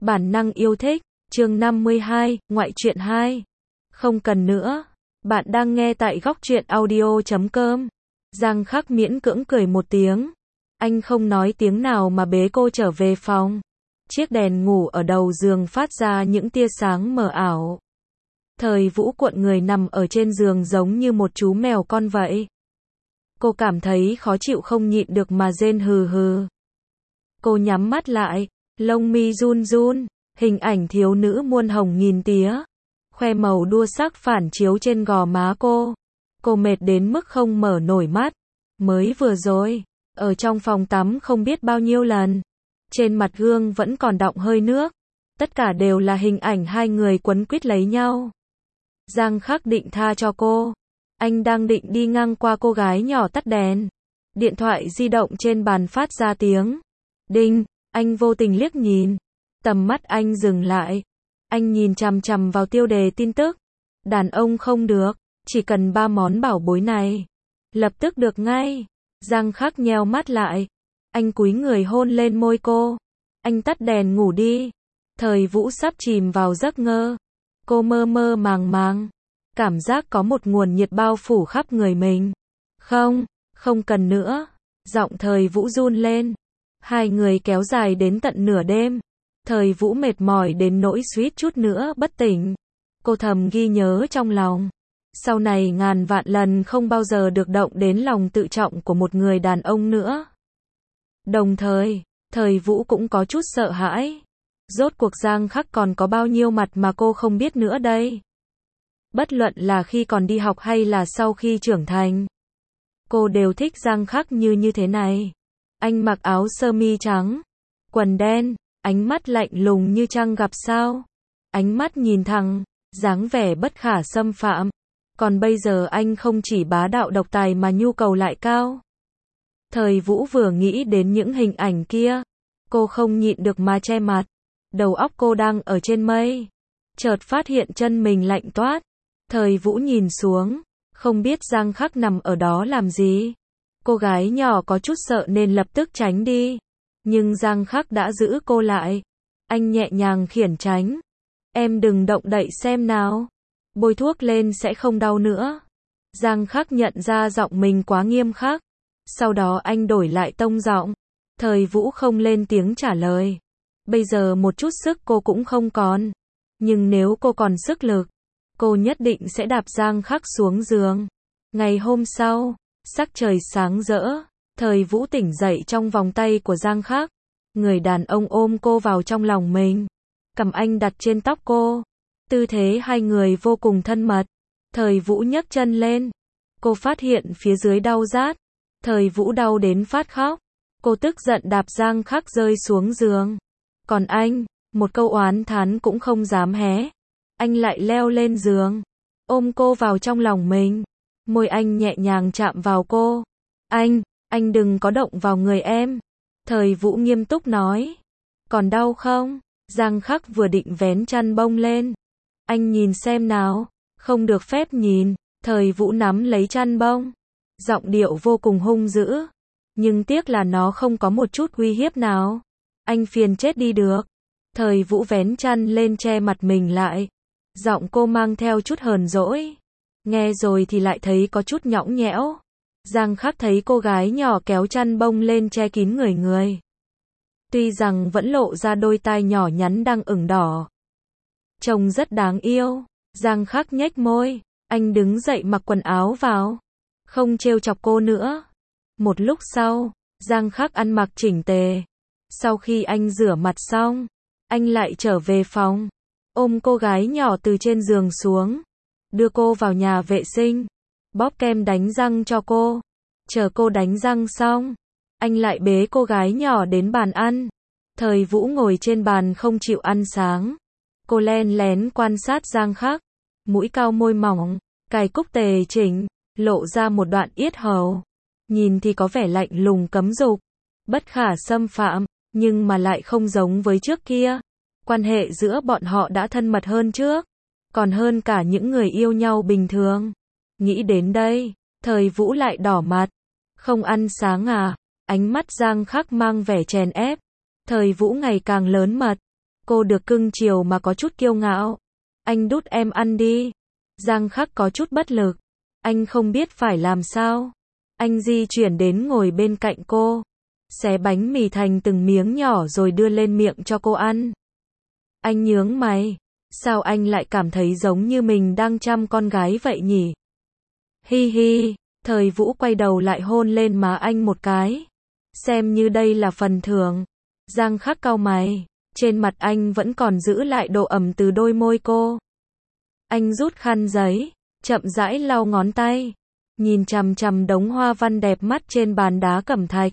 Bản năng yêu thích, chương 52, ngoại truyện 2. Không cần nữa. Bạn đang nghe tại góc truyện audio.com. Giang Khắc miễn cưỡng cười một tiếng. Anh không nói tiếng nào mà bế cô trở về phòng. Chiếc đèn ngủ ở đầu giường phát ra những tia sáng mờ ảo. Thời Vũ cuộn người nằm ở trên giường giống như một chú mèo con vậy. Cô cảm thấy khó chịu không nhịn được mà rên hừ hừ. Cô nhắm mắt lại, lông mi run run, hình ảnh thiếu nữ muôn hồng nghìn tía. Khoe màu đua sắc phản chiếu trên gò má cô. Cô mệt đến mức không mở nổi mắt. Mới vừa rồi, ở trong phòng tắm không biết bao nhiêu lần. Trên mặt gương vẫn còn đọng hơi nước. Tất cả đều là hình ảnh hai người quấn quýt lấy nhau. Giang Khắc định tha cho cô. Anh đang định đi ngang qua cô gái nhỏ tắt đèn. Điện thoại di động trên bàn phát ra tiếng đinh, anh vô tình liếc nhìn. Tầm mắt anh dừng lại. Anh nhìn chằm chằm vào tiêu đề tin tức. Đàn ông không được, chỉ cần 3 món bảo bối này. Lập tức được ngay. Giang Khắc nheo mắt lại. Anh cúi người hôn lên môi cô. Anh tắt đèn ngủ đi. Thời Vũ sắp chìm vào giấc ngơ. Cô mơ mơ màng màng. Cảm giác có một nguồn nhiệt bao phủ khắp người mình. Không, không cần nữa. Giọng Thời Vũ run lên. Hai người kéo dài đến tận nửa đêm. Thời Vũ mệt mỏi đến nỗi suýt chút nữa bất tỉnh. Cô thầm ghi nhớ trong lòng. Sau này ngàn vạn lần không bao giờ được động đến lòng tự trọng của một người đàn ông nữa. Đồng thời, Thời Vũ cũng có chút sợ hãi. Rốt cuộc Giang Khắc còn có bao nhiêu mặt mà cô không biết nữa đây. Bất luận là khi còn đi học hay là sau khi trưởng thành. Cô đều thích Giang Khắc như thế này. Anh mặc áo sơ mi trắng, quần đen, ánh mắt lạnh lùng như trăng gặp sao. Ánh mắt nhìn thẳng, dáng vẻ bất khả xâm phạm. Còn bây giờ anh không chỉ bá đạo độc tài mà nhu cầu lại cao. Thời Vũ vừa nghĩ đến những hình ảnh kia, cô không nhịn được mà che mặt. Đầu óc cô đang ở trên mây. Chợt phát hiện chân mình lạnh toát. Thời Vũ nhìn xuống, không biết Giang Khắc nằm ở đó làm gì. Cô gái nhỏ có chút sợ nên lập tức tránh đi. Nhưng Giang Khắc đã giữ cô lại. Anh nhẹ nhàng khiển tránh. Em đừng động đậy xem nào. Bôi thuốc lên sẽ không đau nữa. Giang Khắc nhận ra giọng mình quá nghiêm khắc. Sau đó anh đổi lại tông giọng. Thời Vũ không lên tiếng trả lời. Bây giờ một chút sức cô cũng không còn. Nhưng nếu cô còn sức lực, cô nhất định sẽ đạp Giang Khắc xuống giường. Ngày hôm sau, sắc trời sáng rỡ, Thời Vũ tỉnh dậy trong vòng tay của Giang Khắc. Người đàn ông ôm cô vào trong lòng mình. Cầm anh đặt trên tóc cô. Tư thế hai người vô cùng thân mật. Thời Vũ nhấc chân lên. Cô phát hiện phía dưới đau rát. Thời Vũ đau đến phát khóc. Cô tức giận đạp Giang Khắc rơi xuống giường. Còn anh, một câu oán thán cũng không dám hé. Anh lại leo lên giường, ôm cô vào trong lòng mình. Môi anh nhẹ nhàng chạm vào cô. Anh đừng có động vào người em. Thời Vũ nghiêm túc nói. Còn đau không? Giang Khắc vừa định vén chăn bông lên. Anh nhìn xem nào. Không được phép nhìn. Thời Vũ nắm lấy chăn bông. Giọng điệu vô cùng hung dữ. Nhưng tiếc là nó không có một chút uy hiếp nào. Anh phiền chết đi được. Thời Vũ vén chăn lên che mặt mình lại. Giọng cô mang theo chút hờn dỗi. Nghe rồi thì lại thấy có chút nhõng nhẽo. Giang Khắc thấy cô gái nhỏ kéo chăn bông lên che kín người. Tuy rằng vẫn lộ ra đôi tai nhỏ nhắn đang ửng đỏ. Trông rất đáng yêu. Giang Khắc nhếch môi. Anh đứng dậy mặc quần áo vào. Không trêu chọc cô nữa. Một lúc sau, Giang Khắc ăn mặc chỉnh tề. Sau khi anh rửa mặt xong, anh lại trở về phòng. Ôm cô gái nhỏ từ trên giường xuống. Đưa cô vào nhà vệ sinh. Bóp kem đánh răng cho cô. Chờ cô đánh răng xong, anh lại bế cô gái nhỏ đến bàn ăn. Thời Vũ ngồi trên bàn không chịu ăn sáng. Cô len lén quan sát Giang Khắc. Mũi cao môi mỏng, cài cúc tề chỉnh, lộ ra một đoạn yết hầu. Nhìn thì có vẻ lạnh lùng cấm dục, bất khả xâm phạm, nhưng mà lại không giống với trước kia. Quan hệ giữa bọn họ đã thân mật hơn trước, còn hơn cả những người yêu nhau bình thường. Nghĩ đến đây, Thời Vũ lại đỏ mặt. Không ăn sáng à? Ánh mắt Giang Khắc mang vẻ chèn ép. Thời Vũ ngày càng lớn mật. Cô được cưng chiều mà có chút kiêu ngạo. Anh đút em ăn đi. Giang Khắc có chút bất lực. Anh không biết phải làm sao. Anh di chuyển đến ngồi bên cạnh cô. Xé bánh mì thành từng miếng nhỏ rồi đưa lên miệng cho cô ăn. Anh nhướng mày. Sao anh lại cảm thấy giống như mình đang chăm con gái vậy nhỉ? Hi hi. Thời Vũ quay đầu lại hôn lên má anh một cái. Xem như đây là phần thưởng. Giang Khắc cau mày. Trên mặt anh vẫn còn giữ lại độ ẩm từ đôi môi cô. Anh rút khăn giấy, chậm rãi lau ngón tay. Nhìn chằm chằm đống hoa văn đẹp mắt trên bàn đá cẩm thạch.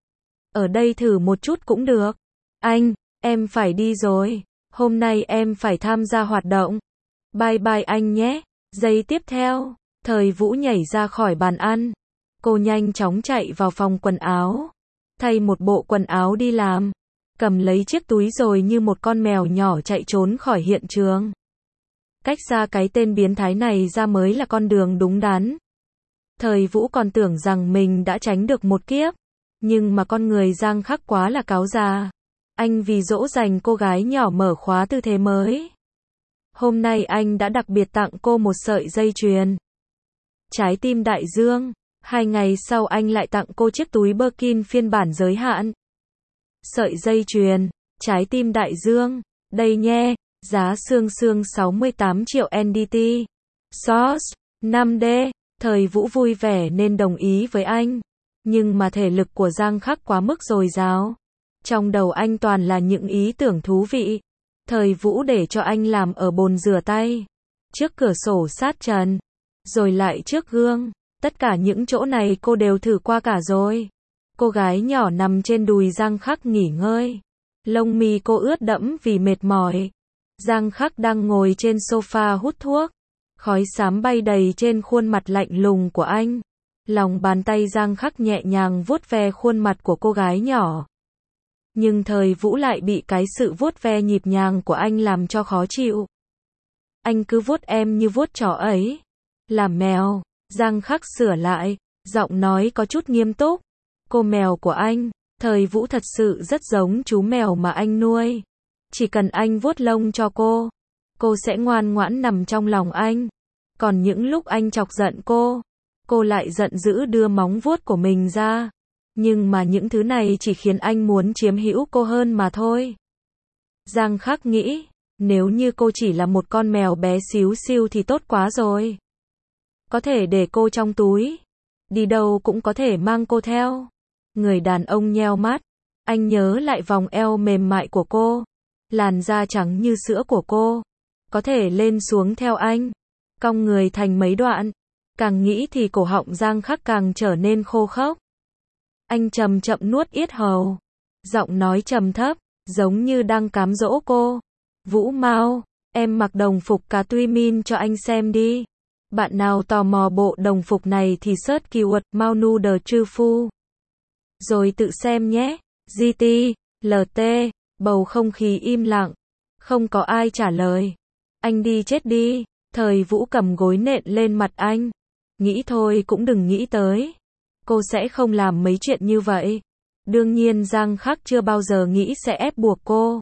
Ở đây thử một chút cũng được. Anh, em phải đi rồi. Hôm nay em phải tham gia hoạt động. Bye bye anh nhé. Giây tiếp theo, Thời Vũ nhảy ra khỏi bàn ăn. Cô nhanh chóng chạy vào phòng quần áo. Thay một bộ quần áo đi làm. Cầm lấy chiếc túi rồi như một con mèo nhỏ chạy trốn khỏi hiện trường. Cách xa cái tên biến thái này ra mới là con đường đúng đắn. Thời Vũ còn tưởng rằng mình đã tránh được một kiếp. Nhưng mà con người Giang Khắc quá là cáo già. Anh vì dỗ dành cô gái nhỏ mở khóa tư thế mới. Hôm nay anh đã đặc biệt tặng cô một sợi dây chuyền. Trái tim đại dương. 2 ngày sau anh lại tặng cô chiếc túi Birkin phiên bản giới hạn. Sợi dây chuyền, trái tim đại dương. Đây nhé, giá xương xương 68 triệu NDT. Source, 5D. Thời Vũ vui vẻ nên đồng ý với anh. Nhưng mà thể lực của Giang Khắc quá mức dồi dào. Trong đầu anh toàn là những ý tưởng thú vị. Thời Vũ để cho anh làm ở bồn rửa tay. Trước cửa sổ sát trần. Rồi lại trước gương. Tất cả những chỗ này cô đều thử qua cả rồi. Cô gái nhỏ nằm trên đùi Giang Khắc nghỉ ngơi. Lông mi cô ướt đẫm vì mệt mỏi. Giang Khắc đang ngồi trên sofa hút thuốc. Khói xám bay đầy trên khuôn mặt lạnh lùng của anh. Lòng bàn tay Giang Khắc nhẹ nhàng vuốt ve khuôn mặt của cô gái nhỏ. Nhưng Thời Vũ lại bị cái sự vuốt ve nhịp nhàng của anh làm cho khó chịu. Anh cứ vuốt em như vuốt chó ấy. Làm mèo. Giang Khắc sửa lại. Giọng nói có chút nghiêm túc. Cô mèo của anh. Thời Vũ thật sự rất giống chú mèo mà anh nuôi. Chỉ cần anh vuốt lông cho cô sẽ ngoan ngoãn nằm trong lòng anh. Còn những lúc anh chọc giận cô lại giận dữ đưa móng vuốt của mình ra. Nhưng mà những thứ này chỉ khiến anh muốn chiếm hữu cô hơn mà thôi. Giang Khắc nghĩ, nếu như cô chỉ là một con mèo bé xíu xiu thì tốt quá rồi. Có thể để cô trong túi. Đi đâu cũng có thể mang cô theo. Người đàn ông nheo mắt. Anh nhớ lại vòng eo mềm mại của cô. Làn da trắng như sữa của cô. Có thể lên xuống theo anh. Cong người thành mấy đoạn. Càng nghĩ thì cổ họng Giang Khắc càng trở nên khô khốc. Anh chậm chậm nuốt yết hầu. Giọng nói trầm thấp, giống như đang cám dỗ cô. Vũ mau, em mặc đồng phục cá tuy min cho anh xem đi. Bạn nào tò mò bộ đồng phục này thì search keyword Mao Noodle Trư Phu. Rồi tự xem nhé. GT, LT, bầu không khí im lặng. Không có ai trả lời. Anh đi chết đi. Thời Vũ cầm gối nện lên mặt anh. Nghĩ thôi cũng đừng nghĩ tới. Cô sẽ không làm mấy chuyện như vậy. Đương nhiên Giang Khắc chưa bao giờ nghĩ sẽ ép buộc cô.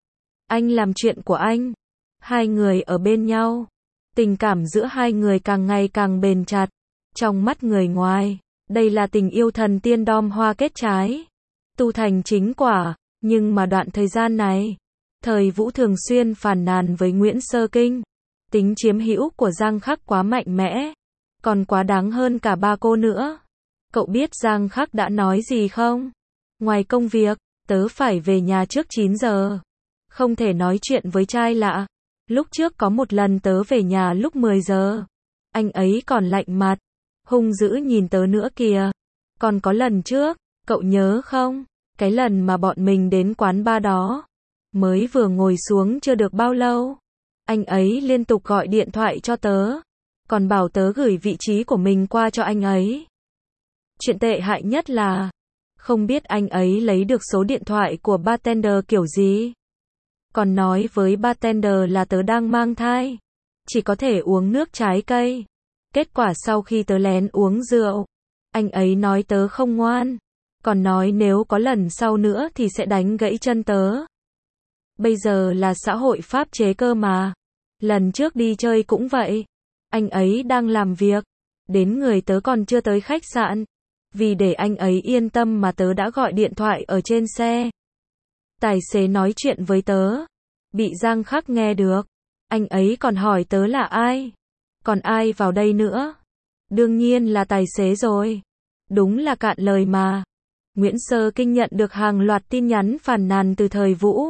Anh làm chuyện của anh. Hai người ở bên nhau. Tình cảm giữa hai người càng ngày càng bền chặt. Trong mắt người ngoài, đây là tình yêu thần tiên đom hoa kết trái. Tu thành chính quả. Nhưng mà đoạn thời gian này, Thời Vũ thường xuyên phàn nàn với Nguyễn Sơ Kinh. Tính chiếm hữu của Giang Khắc quá mạnh mẽ. Còn quá đáng hơn cả ba cô nữa. Cậu biết Giang Khắc đã nói gì không? Ngoài công việc, tớ phải về nhà trước 9 giờ. Không thể nói chuyện với trai lạ. Lúc trước có một lần tớ về nhà lúc 10 giờ. Anh ấy còn lạnh mặt. Hung dữ nhìn tớ nữa kìa. Còn có lần trước, cậu nhớ không? Cái lần mà bọn mình đến quán bar đó. Mới vừa ngồi xuống chưa được bao lâu. Anh ấy liên tục gọi điện thoại cho tớ. Còn bảo tớ gửi vị trí của mình qua cho anh ấy. Chuyện tệ hại nhất là, không biết anh ấy lấy được số điện thoại của bartender kiểu gì. Còn nói với bartender là tớ đang mang thai. Chỉ có thể uống nước trái cây. Kết quả sau khi tớ lén uống rượu, anh ấy nói tớ không ngoan. Còn nói nếu có lần sau nữa thì sẽ đánh gãy chân tớ. Bây giờ là xã hội pháp chế cơ mà. Lần trước đi chơi cũng vậy. Anh ấy đang làm việc. Đến người tớ còn chưa tới khách sạn. Vì để anh ấy yên tâm mà tớ đã gọi điện thoại ở trên xe. Tài xế nói chuyện với tớ. Bị Giang Khắc nghe được. Anh ấy còn hỏi tớ là ai. Còn ai vào đây nữa? Đương nhiên là tài xế rồi. Đúng là cạn lời mà. Nguyễn Sơ Kinh nhận được hàng loạt tin nhắn phàn nàn từ Thời Vũ.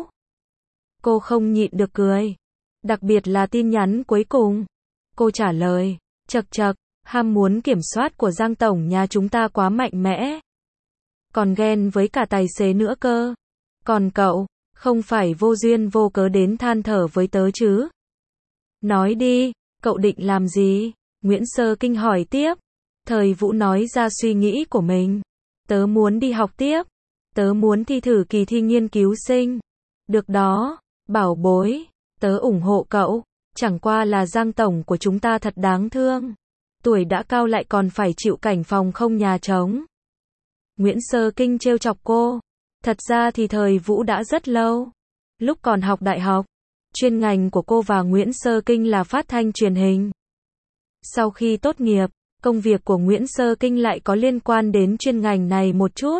Cô không nhịn được cười. Đặc biệt là tin nhắn cuối cùng. Cô trả lời, chậc chậc, ham muốn kiểm soát của Giang Tổng nhà chúng ta quá mạnh mẽ. Còn ghen với cả tài xế nữa cơ. Còn cậu, không phải vô duyên vô cớ đến than thở với tớ chứ? Nói đi, cậu định làm gì? Nguyễn Sơ Kinh hỏi tiếp. Thời Vũ nói ra suy nghĩ của mình. Tớ muốn đi học tiếp. Tớ muốn thi thử kỳ thi nghiên cứu sinh. Được đó, bảo bối, tớ ủng hộ cậu. Chẳng qua là Giang Tổng của chúng ta thật đáng thương. Tuổi đã cao lại còn phải chịu cảnh phòng không nhà trống. Nguyễn Sơ Kinh trêu chọc cô. Thật ra thì Thời Vũ đã rất lâu. Lúc còn học đại học, chuyên ngành của cô và Nguyễn Sơ Kinh là phát thanh truyền hình. Sau khi tốt nghiệp, công việc của Nguyễn Sơ Kinh lại có liên quan đến chuyên ngành này một chút.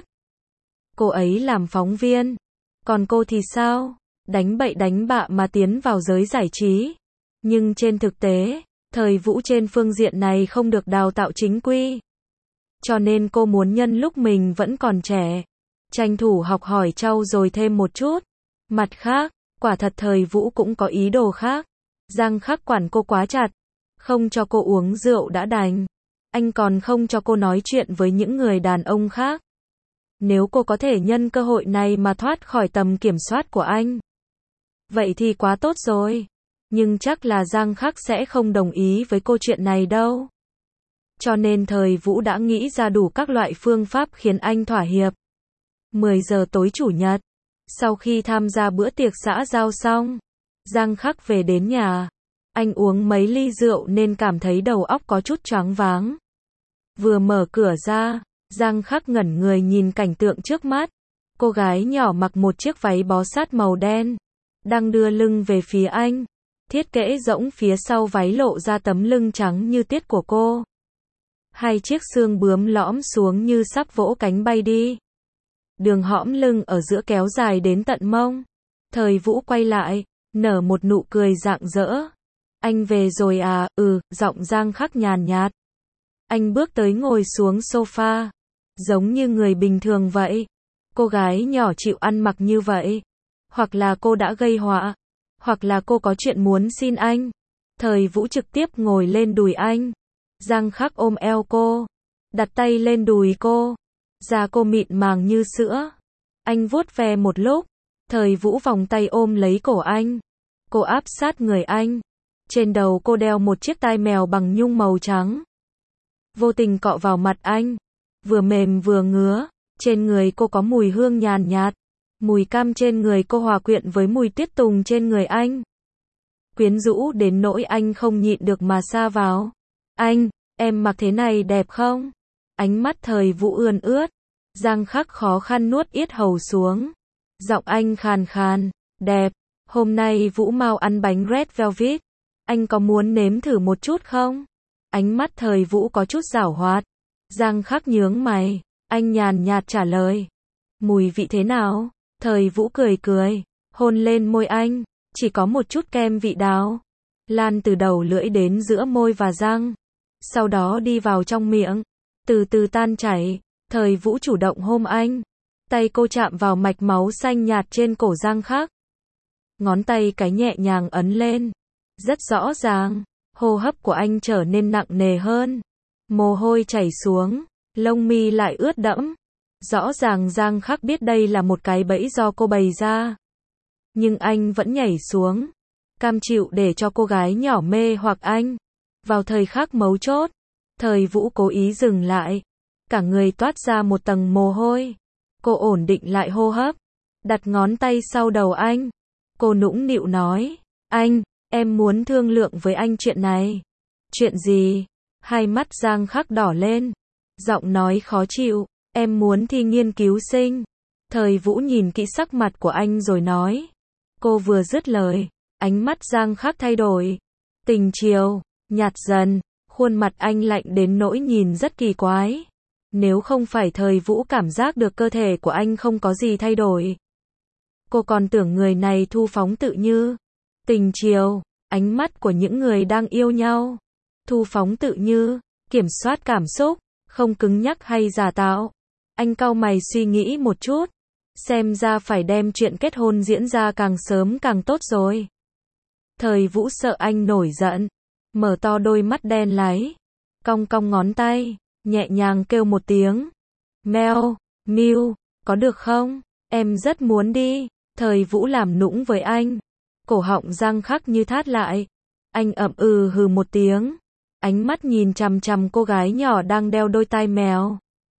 Cô ấy làm phóng viên. Còn cô thì sao? Đánh bậy đánh bạ mà tiến vào giới giải trí. Nhưng trên thực tế, Thời Vũ trên phương diện này không được đào tạo chính quy. Cho nên cô muốn nhân lúc mình vẫn còn trẻ, tranh thủ học hỏi trau dồi thêm một chút. Mặt khác, quả thật Thời Vũ cũng có ý đồ khác. Giang Khắc quản cô quá chặt. Không cho cô uống rượu đã đành. Anh còn không cho cô nói chuyện với những người đàn ông khác. Nếu cô có thể nhân cơ hội này mà thoát khỏi tầm kiểm soát của anh, vậy thì quá tốt rồi. Nhưng chắc là Giang Khắc sẽ không đồng ý với cô chuyện này đâu. Cho nên Thời Vũ đã nghĩ ra đủ các loại phương pháp khiến anh thỏa hiệp. 10 giờ tối Chủ nhật, sau khi tham gia bữa tiệc xã giao xong, Giang Khắc về đến nhà. Anh uống mấy ly rượu nên cảm thấy đầu óc có chút choáng váng. Vừa mở cửa ra, Giang Khắc ngẩn người nhìn cảnh tượng trước mắt. Cô gái nhỏ mặc một chiếc váy bó sát màu đen, đang đưa lưng về phía anh. Thiết kẽ rỗng phía sau váy lộ ra tấm lưng trắng như tiết của cô. Hai chiếc xương bướm lõm xuống như sắp vỗ cánh bay đi. Đường hõm lưng ở giữa kéo dài đến tận mông. Thời Vũ quay lại, nở một nụ cười rạng rỡ. Anh về rồi à? Giọng Giang Khắc nhàn nhạt. Anh bước tới ngồi xuống sofa, giống như người bình thường vậy. Cô gái nhỏ chịu ăn mặc như vậy. Hoặc là cô đã gây họa, hoặc là cô có chuyện muốn xin anh. Thời Vũ trực tiếp ngồi lên đùi anh. Giang Khắc ôm eo cô, đặt tay lên đùi cô. Da cô mịn màng như sữa. Anh vuốt ve một lúc. Thời Vũ vòng tay ôm lấy cổ anh. Cô áp sát người anh. Trên đầu cô đeo một chiếc tai mèo bằng nhung màu trắng. Vô tình cọ vào mặt anh. Vừa mềm vừa ngứa. Trên người cô có mùi hương nhàn nhạt. Mùi cam trên người cô hòa quyện với mùi tuyết tùng trên người anh. Quyến rũ đến nỗi anh không nhịn được mà sa vào. Anh, em mặc thế này đẹp không? Ánh mắt Thời Vũ ươn ướt. Giang Khắc khó khăn nuốt yết hầu xuống. Giọng anh khàn khàn. Đẹp. Hôm nay Vũ mau ăn bánh Red Velvet. Anh có muốn nếm thử một chút không? Ánh mắt Thời Vũ có chút giảo hoạt. Giang Khắc nhướng mày. Anh nhàn nhạt trả lời. Mùi vị thế nào? Thời Vũ cười cười. Hôn lên môi anh. Chỉ có một chút kem vị đào. Lan từ đầu lưỡi đến giữa môi và răng. Sau đó đi vào trong miệng. Từ từ tan chảy. Thời Vũ chủ động hôn anh. Tay cô chạm vào mạch máu xanh nhạt trên cổ Giang Khắc. Ngón tay cái nhẹ nhàng ấn lên. Rất rõ ràng. Hô hấp của anh trở nên nặng nề hơn. Mồ hôi chảy xuống. Lông mi lại ướt đẫm. Rõ ràng Giang Khắc biết đây là một cái bẫy do cô bày ra. Nhưng anh vẫn nhảy xuống. Cam chịu để cho cô gái nhỏ mê hoặc anh. Vào thời khắc mấu chốt, Thời Vũ cố ý dừng lại. Cả người toát ra một tầng mồ hôi. Cô ổn định lại hô hấp. Đặt ngón tay sau đầu anh. Cô nũng nịu nói. Anh, em muốn thương lượng với anh chuyện này. Chuyện gì? Hai mắt Giang Khắc đỏ lên. Giọng nói khó chịu. Em muốn thi nghiên cứu sinh. Thời Vũ nhìn kỹ sắc mặt của anh rồi nói. Cô vừa dứt lời, ánh mắt Giang Khắc thay đổi. Tình chiều, nhạt dần, khuôn mặt anh lạnh đến nỗi nhìn rất kỳ quái. Nếu không phải Thời Vũ cảm giác được cơ thể của anh không có gì thay đổi. Cô còn tưởng người này thu phóng tự như. Tình chiều, ánh mắt của những người đang yêu nhau. Thu phóng tự như, kiểm soát cảm xúc, không cứng nhắc hay giả tạo. Anh cau mày suy nghĩ một chút. Xem ra phải đem chuyện kết hôn diễn ra càng sớm càng tốt rồi. Thời Vũ sợ anh nổi giận. Mở to đôi mắt đen láy. Cong cong ngón tay. Nhẹ nhàng kêu một tiếng. Meo, Miu, có được không? Em rất muốn đi. Thời Vũ làm nũng với anh. Cổ họng Giang Khắc như thắt lại. Anh ậm hừ một tiếng. Ánh mắt nhìn chằm chằm cô gái nhỏ đang đeo đôi tai mèo.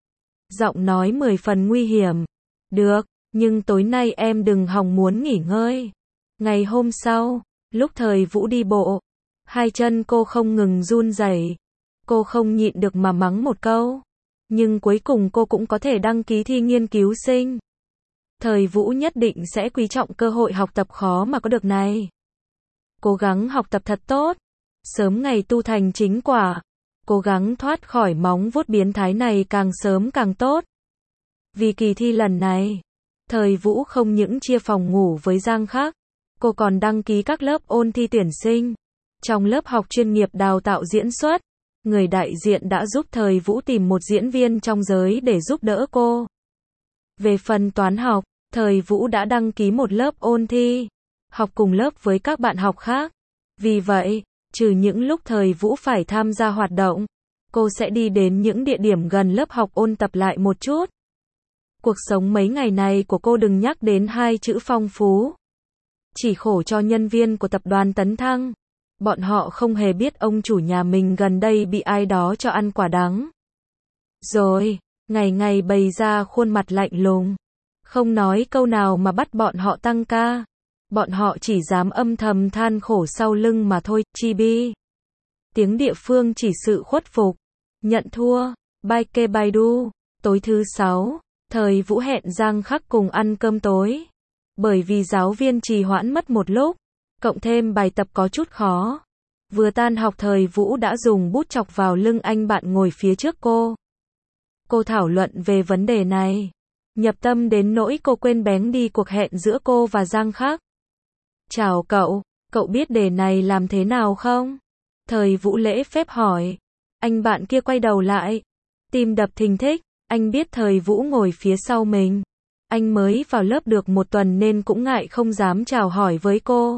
Giọng nói 10 phần nguy hiểm. Được, nhưng tối nay em đừng hòng muốn nghỉ ngơi. Ngày hôm sau, lúc Thời Vũ đi bộ, hai chân cô không ngừng run rẩy. Cô không nhịn được mà mắng một câu. Nhưng cuối cùng cô cũng có thể đăng ký thi nghiên cứu sinh. Thời Vũ nhất định sẽ quý trọng cơ hội học tập khó mà có được này. Cố gắng học tập thật tốt. Sớm ngày tu thành chính quả. Cố gắng thoát khỏi móng vuốt biến thái này càng sớm càng tốt. Vì kỳ thi lần này, Thời Vũ không những chia phòng ngủ với Giang Khắc, cô còn đăng ký các lớp ôn thi tuyển sinh. Trong lớp học chuyên nghiệp đào tạo diễn xuất, người đại diện đã giúp Thời Vũ tìm một diễn viên trong giới để giúp đỡ cô. Về phần toán học, Thời Vũ đã đăng ký một lớp ôn thi, học cùng lớp với các bạn học khác. Vì vậy, trừ những lúc Thời Vũ phải tham gia hoạt động, cô sẽ đi đến những địa điểm gần lớp học ôn tập lại một chút. Cuộc sống mấy ngày này của cô đừng nhắc đến hai chữ phong phú. Chỉ khổ cho nhân viên của tập đoàn Tấn Thăng. Bọn họ không hề biết ông chủ nhà mình gần đây bị ai đó cho ăn quả đắng. Rồi, ngày ngày bày ra khuôn mặt lạnh lùng. Không nói câu nào mà bắt bọn họ tăng ca. Bọn họ chỉ dám âm thầm than khổ sau lưng mà thôi, chibi. Tiếng địa phương chỉ sự khuất phục. Nhận thua, Baike Baidu. Tối thứ 6, Thời Vũ hẹn Giang Khắc cùng ăn cơm tối. Bởi vì giáo viên trì hoãn mất một lúc, cộng thêm bài tập có chút khó. Vừa tan học Thời Vũ đã dùng bút chọc vào lưng anh bạn ngồi phía trước cô. Cô thảo luận về vấn đề này. Nhập tâm đến nỗi cô quên bén đi cuộc hẹn giữa cô và Giang Khắc. Chào cậu, cậu biết đề này làm thế nào không? Thời Vũ lễ phép hỏi. Anh bạn kia quay đầu lại. Tim đập thình thịch, anh biết Thời Vũ ngồi phía sau mình. Anh mới vào lớp được một tuần nên cũng ngại không dám chào hỏi với cô.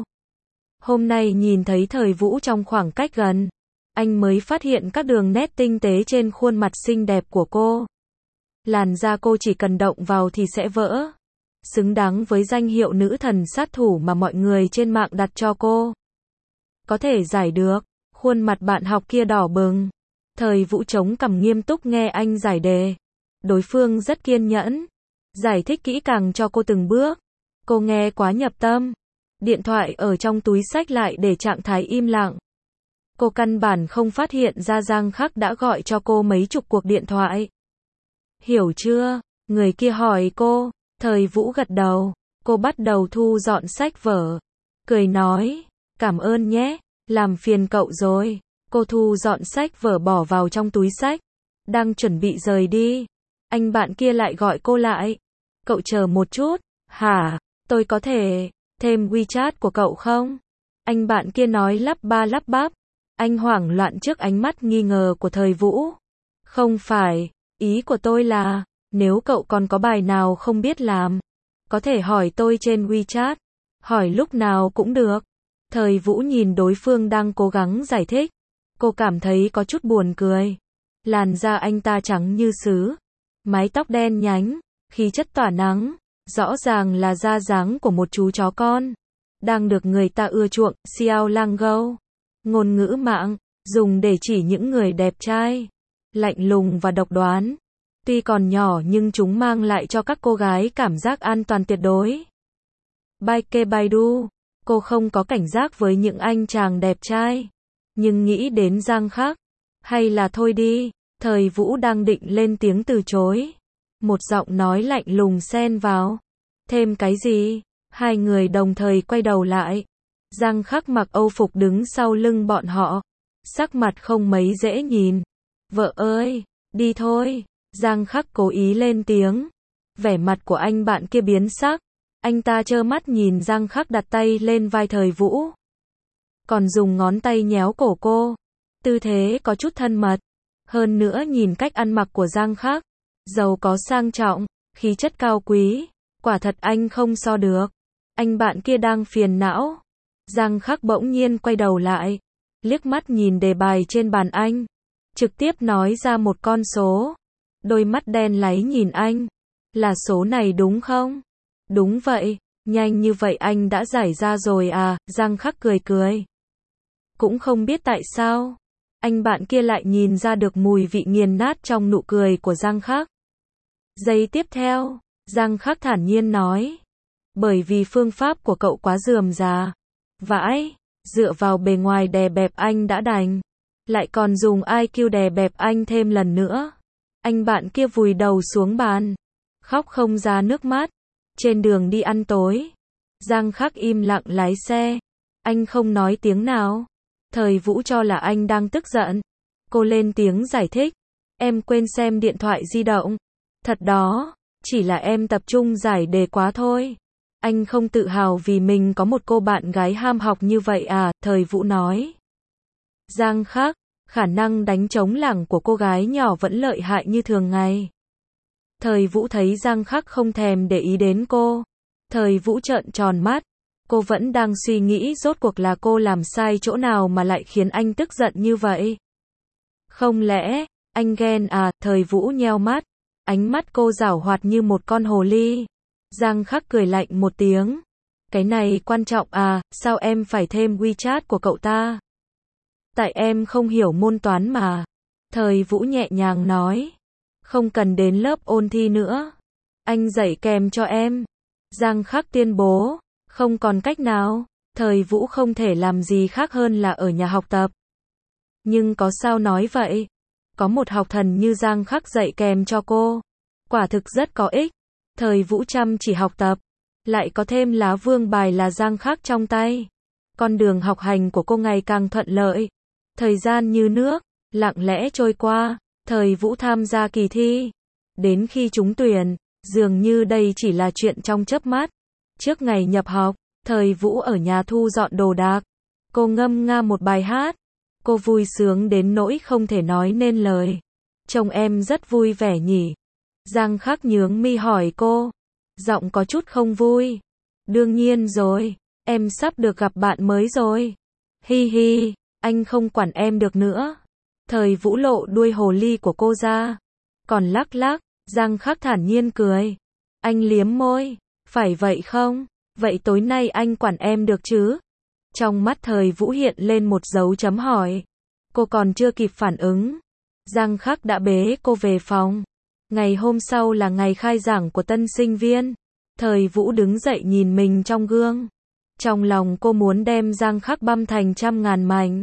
Hôm nay nhìn thấy Thời Vũ trong khoảng cách gần, anh mới phát hiện các đường nét tinh tế trên khuôn mặt xinh đẹp của cô. Làn da cô chỉ cần động vào thì sẽ vỡ. Xứng đáng với danh hiệu nữ thần sát thủ mà mọi người trên mạng đặt cho cô. Có thể giải được, khuôn mặt bạn học kia đỏ bừng. Thời Vũ chống cằm nghiêm túc nghe anh giải đề. Đối phương rất kiên nhẫn, giải thích kỹ càng cho cô từng bước. Cô nghe quá nhập tâm. Điện thoại ở trong túi xách lại để trạng thái im lặng. Cô căn bản không phát hiện ra Giang Khắc đã gọi cho cô mấy chục cuộc điện thoại. Hiểu chưa? Người kia hỏi cô. Thời Vũ gật đầu. Cô bắt đầu thu dọn sách vở. Cười nói, cảm ơn nhé, làm phiền cậu rồi. Cô thu dọn sách vở bỏ vào trong túi xách. Đang chuẩn bị rời đi. Anh bạn kia lại gọi cô lại. Cậu chờ một chút. Hả? Tôi có thể thêm WeChat của cậu không? Anh bạn kia nói lắp ba lắp bắp. Anh hoảng loạn trước ánh mắt nghi ngờ của Thời Vũ. Không phải, ý của tôi là, nếu cậu còn có bài nào không biết làm, có thể hỏi tôi trên WeChat. Hỏi lúc nào cũng được. Thời Vũ nhìn đối phương đang cố gắng giải thích. Cô cảm thấy có chút buồn cười. Làn da anh ta trắng như sứ. Mái tóc đen nhánh, khí chất tỏa nắng. Rõ ràng là da dáng của một chú chó con. Đang được người ta ưa chuộng, Xiao Lang Gâu. Ngôn ngữ mạng, dùng để chỉ những người đẹp trai. Lạnh lùng và độc đoán. Tuy còn nhỏ nhưng chúng mang lại cho các cô gái cảm giác an toàn tuyệt đối. Baike Baidu. Cô không có cảnh giác với những anh chàng đẹp trai. Nhưng nghĩ đến Giang Khắc. Hay là thôi đi. Thời Vũ đang định lên tiếng từ chối. Một giọng nói lạnh lùng xen vào. Thêm cái gì? Hai người đồng thời quay đầu lại. Giang Khắc mặc Âu phục đứng sau lưng bọn họ. Sắc mặt không mấy dễ nhìn. Vợ ơi, đi thôi. Giang Khắc cố ý lên tiếng. Vẻ mặt của anh bạn kia biến sắc. Anh ta trơ mắt nhìn Giang Khắc đặt tay lên vai Thời Vũ. Còn dùng ngón tay nhéo cổ cô. Tư thế có chút thân mật. Hơn nữa nhìn cách ăn mặc của Giang Khắc. Giàu có sang trọng, khí chất cao quý. Quả thật anh không so được. Anh bạn kia đang phiền não. Giang Khắc bỗng nhiên quay đầu lại. Liếc mắt nhìn đề bài trên bàn anh. Trực tiếp nói ra một con số. Đôi mắt đen láy nhìn anh. Là số này đúng không? Đúng vậy. Nhanh như vậy anh đã giải ra rồi à? Giang Khắc cười cười. Cũng không biết tại sao. Anh bạn kia lại nhìn ra được mùi vị nghiền nát trong nụ cười của Giang Khắc. Giây tiếp theo, Giang Khắc thản nhiên nói. Bởi vì phương pháp của cậu quá rườm rà. Vãi, dựa vào bề ngoài đè bẹp anh đã đành. Lại còn dùng IQ đè bẹp anh thêm lần nữa. Anh bạn kia vùi đầu xuống bàn. Khóc không ra nước mắt. Trên đường đi ăn tối. Giang Khắc im lặng lái xe. Anh không nói tiếng nào. Thời Vũ cho là anh đang tức giận. Cô lên tiếng giải thích. Em quên xem điện thoại di động. Thật đó, chỉ là em tập trung giải đề quá thôi. Anh không tự hào vì mình có một cô bạn gái ham học như vậy à? Thời Vũ nói. Giang Khắc, khả năng đánh trống lảng của cô gái nhỏ vẫn lợi hại như thường ngày. Thời Vũ thấy Giang Khắc không thèm để ý đến cô. Thời Vũ trợn tròn mắt. Cô vẫn đang suy nghĩ rốt cuộc là cô làm sai chỗ nào mà lại khiến anh tức giận như vậy. Không lẽ, anh ghen à? Thời Vũ nheo mắt. Ánh mắt cô giảo hoạt như một con hồ ly. Giang Khắc cười lạnh một tiếng. Cái này quan trọng à? Sao em phải thêm WeChat của cậu ta? Tại em không hiểu môn toán mà. Thời Vũ nhẹ nhàng nói. Không cần đến lớp ôn thi nữa. Anh dạy kèm cho em. Giang Khắc tuyên bố. Không còn cách nào. Thời Vũ không thể làm gì khác hơn là ở nhà học tập. Nhưng có sao nói vậy? Có một học thần như Giang Khắc dạy kèm cho cô. Quả thực rất có ích. Thời Vũ chăm chỉ học tập. Lại có thêm lá vương bài là Giang Khắc trong tay. Con đường học hành của cô ngày càng thuận lợi. Thời gian như nước, lặng lẽ trôi qua. Thời Vũ tham gia kỳ thi. Đến khi trúng tuyển, dường như đây chỉ là chuyện trong chớp mắt. Trước ngày nhập học, Thời Vũ ở nhà thu dọn đồ đạc. Cô ngâm nga một bài hát. Cô vui sướng đến nỗi không thể nói nên lời. Trông em rất vui vẻ nhỉ? Giang Khắc nhướng mi hỏi cô. Giọng có chút không vui. Đương nhiên rồi, em sắp được gặp bạn mới rồi. Hi hi, anh không quản em được nữa. Thời Vũ lộ đuôi hồ ly của cô ra. Còn lắc lắc, Giang Khắc thản nhiên cười. Anh liếm môi. Phải vậy không? Vậy tối nay anh quản em được chứ? Trong mắt Thời Vũ hiện lên một dấu chấm hỏi. Cô còn chưa kịp phản ứng. Giang Khắc đã bế cô về phòng. Ngày hôm sau là ngày khai giảng của tân sinh viên. Thời Vũ đứng dậy nhìn mình trong gương. Trong lòng cô muốn đem Giang Khắc băm thành trăm ngàn mảnh.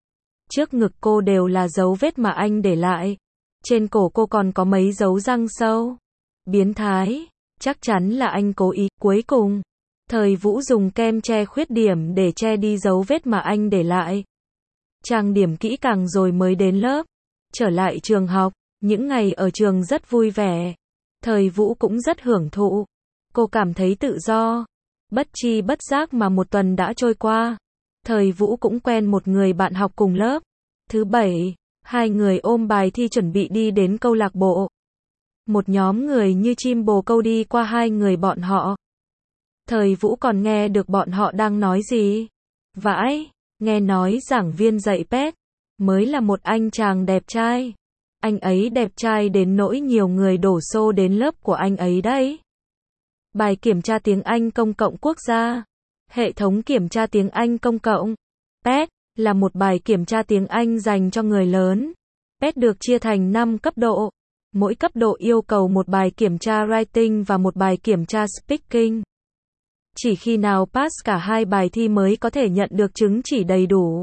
Trước ngực cô đều là dấu vết mà anh để lại. Trên cổ cô còn có mấy dấu răng sâu. Biến thái. Chắc chắn là anh cố ý. Cuối cùng, Thời Vũ dùng kem che khuyết điểm để che đi dấu vết mà anh để lại. Trang điểm kỹ càng rồi mới đến lớp. Trở lại trường học, những ngày ở trường rất vui vẻ. Thời Vũ cũng rất hưởng thụ. Cô cảm thấy tự do. Bất tri bất giác mà một tuần đã trôi qua. Thời Vũ cũng quen một người bạn học cùng lớp. Thứ bảy, hai người ôm bài thi chuẩn bị đi đến câu lạc bộ. Một nhóm người như chim bồ câu đi qua hai người bọn họ. Thời Vũ còn nghe được bọn họ đang nói gì. Vãi, nghe nói giảng viên dạy pet mới là một anh chàng đẹp trai. Anh ấy đẹp trai đến nỗi nhiều người đổ xô đến lớp của anh ấy đấy. Bài kiểm tra tiếng Anh công cộng quốc gia. Hệ thống kiểm tra tiếng Anh công cộng. PET là một bài kiểm tra tiếng Anh dành cho người lớn. PET được chia thành 5 cấp độ. Mỗi cấp độ yêu cầu một bài kiểm tra writing và một bài kiểm tra speaking. Chỉ khi nào pass cả hai bài thi mới có thể nhận được chứng chỉ đầy đủ.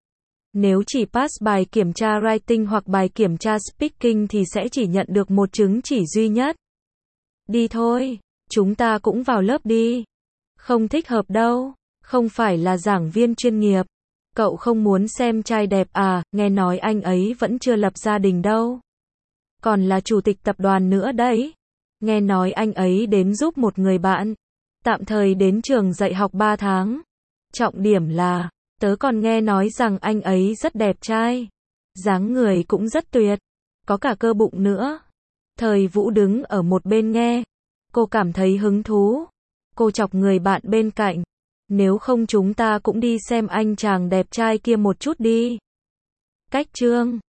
Nếu chỉ pass bài kiểm tra writing hoặc bài kiểm tra speaking thì sẽ chỉ nhận được một chứng chỉ duy nhất. Đi thôi, chúng ta cũng vào lớp đi. Không thích hợp đâu. Không phải là giảng viên chuyên nghiệp. Cậu không muốn xem trai đẹp à, nghe nói anh ấy vẫn chưa lập gia đình đâu. Còn là chủ tịch tập đoàn nữa đấy. Nghe nói anh ấy đến giúp một người bạn. Tạm thời đến trường dạy học 3 tháng. Trọng điểm là, tớ còn nghe nói rằng anh ấy rất đẹp trai. Dáng người cũng rất tuyệt. Có cả cơ bụng nữa. Thời Vũ đứng ở một bên nghe. Cô cảm thấy hứng thú. Cô chọc người bạn bên cạnh. Nếu không chúng ta cũng đi xem anh chàng đẹp trai kia một chút đi. Cách chương